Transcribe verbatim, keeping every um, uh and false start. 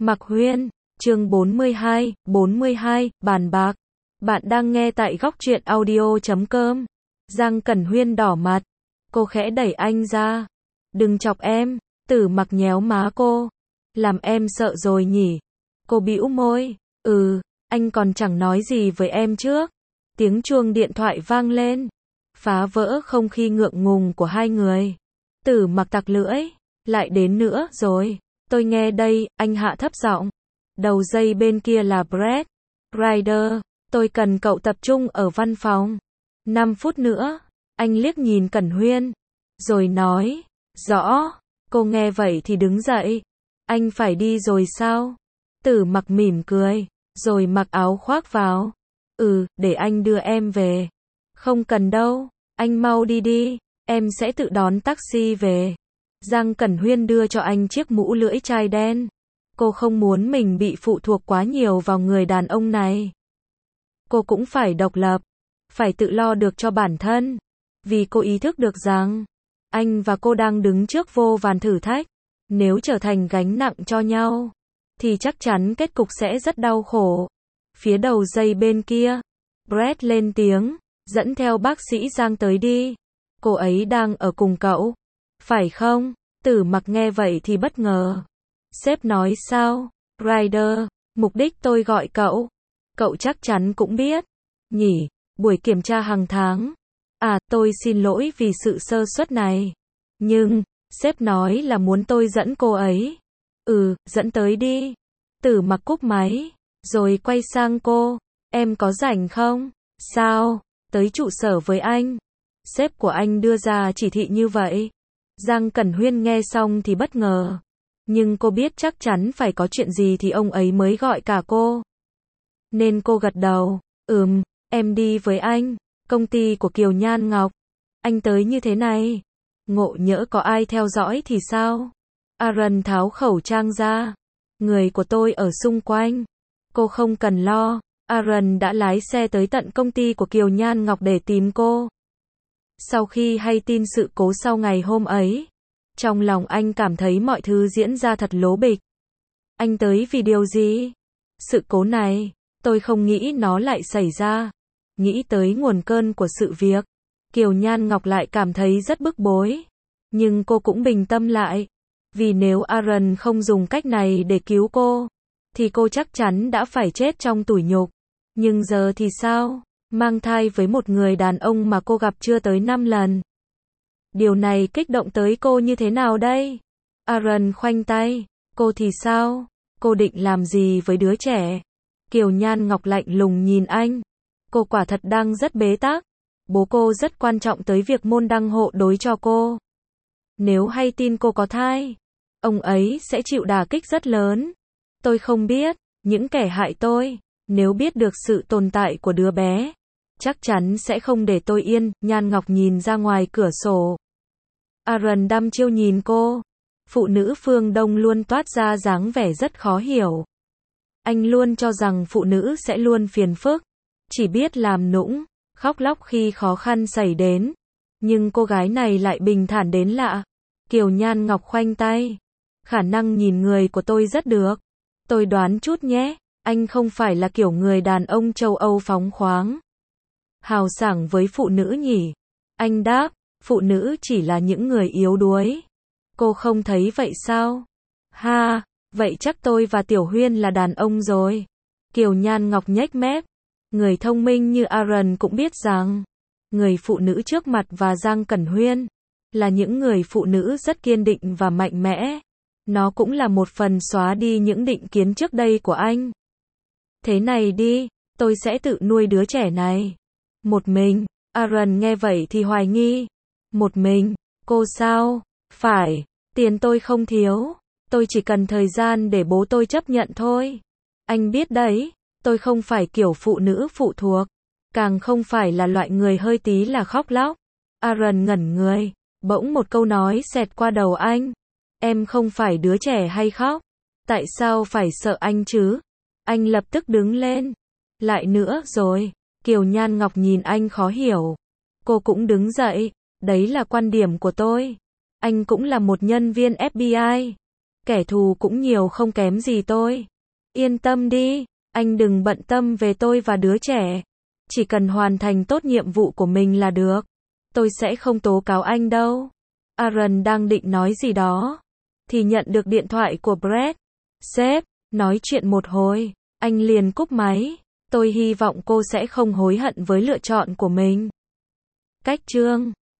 Mạc Huyên, chương bốn mươi hai, bốn mươi hai, bàn bạc. Bạn đang nghe tại góc truyện audio chấm com. Giang Cẩn Huyên đỏ mặt. Cô khẽ đẩy anh ra. Đừng chọc em. Tử Mặc nhéo má cô. Làm em sợ rồi nhỉ. Cô bĩu môi. Ừ, anh còn chẳng nói gì với em trước. Tiếng chuông điện thoại vang lên. Phá vỡ không khí ngượng ngùng của hai người. Tử Mặc tặc lưỡi. Lại đến nữa rồi. Tôi nghe đây, anh hạ thấp giọng. Đầu dây bên kia là Brett. Ryder, tôi cần cậu tập trung ở văn phòng. năm phút nữa. Anh liếc nhìn Cẩn Huyên. Rồi nói. Rõ. Cô nghe vậy thì đứng dậy. Anh phải đi rồi sao? Tử Mặc mỉm cười. Rồi mặc áo khoác vào. Ừ, để anh đưa em về. Không cần đâu. Anh mau đi đi. Em sẽ tự đón taxi về. Giang Cẩn Huyên đưa cho anh chiếc mũ lưỡi chai đen. Cô không muốn mình bị phụ thuộc quá nhiều vào người đàn ông này. Cô cũng phải độc lập, phải tự lo được cho bản thân. Vì cô ý thức được rằng, anh và cô đang đứng trước vô vàn thử thách. Nếu trở thành gánh nặng cho nhau, thì chắc chắn kết cục sẽ rất đau khổ. Phía đầu dây bên kia, Brett lên tiếng, dẫn theo bác sĩ Giang tới đi. Cô ấy đang ở cùng cậu. Phải không? Tử Mặc nghe vậy thì bất ngờ. Sếp nói sao? Ryder, mục đích tôi gọi cậu. Cậu chắc chắn cũng biết. Nhỉ, buổi kiểm tra hàng tháng. À, tôi xin lỗi vì sự sơ suất này. Nhưng, sếp nói là muốn tôi dẫn cô ấy. Ừ, dẫn tới đi. Tử Mặc cúp máy, rồi quay sang cô. Em có rảnh không? Sao? Tới trụ sở với anh. Sếp của anh đưa ra chỉ thị như vậy. Giang Cẩn Huyên nghe xong thì bất ngờ. Nhưng cô biết chắc chắn phải có chuyện gì thì ông ấy mới gọi cả cô. Nên cô gật đầu. Ừm, em đi với anh. Công ty của Kiều Nhan Ngọc. Anh tới như thế này. Ngộ nhỡ có ai theo dõi thì sao? Aaron tháo khẩu trang ra. Người của tôi ở xung quanh. Cô không cần lo. Aaron đã lái xe tới tận công ty của Kiều Nhan Ngọc để tìm cô. Sau khi hay tin sự cố sau ngày hôm ấy, trong lòng anh cảm thấy mọi thứ diễn ra thật lố bịch. Anh tới vì điều gì? Sự cố này, tôi không nghĩ nó lại xảy ra. Nghĩ tới nguồn cơn của sự việc, Kiều Nhan Ngọc lại cảm thấy rất bức bối. Nhưng cô cũng bình tâm lại. Vì nếu Aaron không dùng cách này để cứu cô, thì cô chắc chắn đã phải chết trong tủi nhục. Nhưng giờ thì sao? Mang thai với một người đàn ông mà cô gặp chưa tới năm lần. Điều này kích động tới cô như thế nào đây? Aaron khoanh tay. Cô thì sao? Cô định làm gì với đứa trẻ? Kiều Nhan Ngọc lạnh lùng nhìn anh. Cô quả thật đang rất bế tắc. Bố cô rất quan trọng tới việc môn đăng hộ đối cho cô. Nếu hay tin cô có thai, ông ấy sẽ chịu đả kích rất lớn. Tôi không biết, những kẻ hại tôi, nếu biết được sự tồn tại của đứa bé, chắc chắn sẽ không để tôi yên. Nhan Ngọc nhìn ra ngoài cửa sổ. Aaron đăm chiêu nhìn cô. Phụ nữ phương Đông luôn toát ra dáng vẻ rất khó hiểu. Anh luôn cho rằng phụ nữ sẽ luôn phiền phức, chỉ biết làm nũng, khóc lóc khi khó khăn xảy đến. Nhưng cô gái này lại bình thản đến lạ. Kiều Nhan Ngọc khoanh tay. Khả năng nhìn người của tôi rất được. Tôi đoán chút nhé, anh không phải là kiểu người đàn ông châu Âu phóng khoáng, hào sảng với phụ nữ nhỉ? Anh đáp, phụ nữ chỉ là những người yếu đuối. Cô không thấy vậy sao? Ha, vậy chắc tôi và Tiểu Huyên là đàn ông rồi. Kiều Nhan Ngọc nhếch mép. Người thông minh như Aaron cũng biết rằng, người phụ nữ trước mặt và Giang Cẩn Huyên là những người phụ nữ rất kiên định và mạnh mẽ. Nó cũng là một phần xóa đi những định kiến trước đây của anh. Thế này đi, tôi sẽ tự nuôi đứa trẻ này. Một mình. Aaron nghe vậy thì hoài nghi. Một mình, cô sao? Phải, tiền tôi không thiếu. Tôi chỉ cần thời gian để bố tôi chấp nhận thôi. Anh biết đấy, tôi không phải kiểu phụ nữ phụ thuộc. Càng không phải là loại người hơi tí là khóc lóc. Aaron ngẩn người. Bỗng một câu nói xẹt qua đầu anh. Em không phải đứa trẻ hay khóc. Tại sao phải sợ anh chứ? Anh lập tức đứng lên. Lại nữa rồi. Kiều Nhan Ngọc nhìn anh khó hiểu. Cô cũng đứng dậy. Đấy là quan điểm của tôi. Anh cũng là một nhân viên ép bê i. Kẻ thù cũng nhiều không kém gì tôi. Yên tâm đi, anh đừng bận tâm về tôi và đứa trẻ. Chỉ cần hoàn thành tốt nhiệm vụ của mình là được. Tôi sẽ không tố cáo anh đâu. Aaron đang định nói gì đó, thì nhận được điện thoại của Brett. Sếp, nói chuyện một hồi, anh liền cúp máy. Tôi hy vọng cô sẽ không hối hận với lựa chọn của mình. Cách chương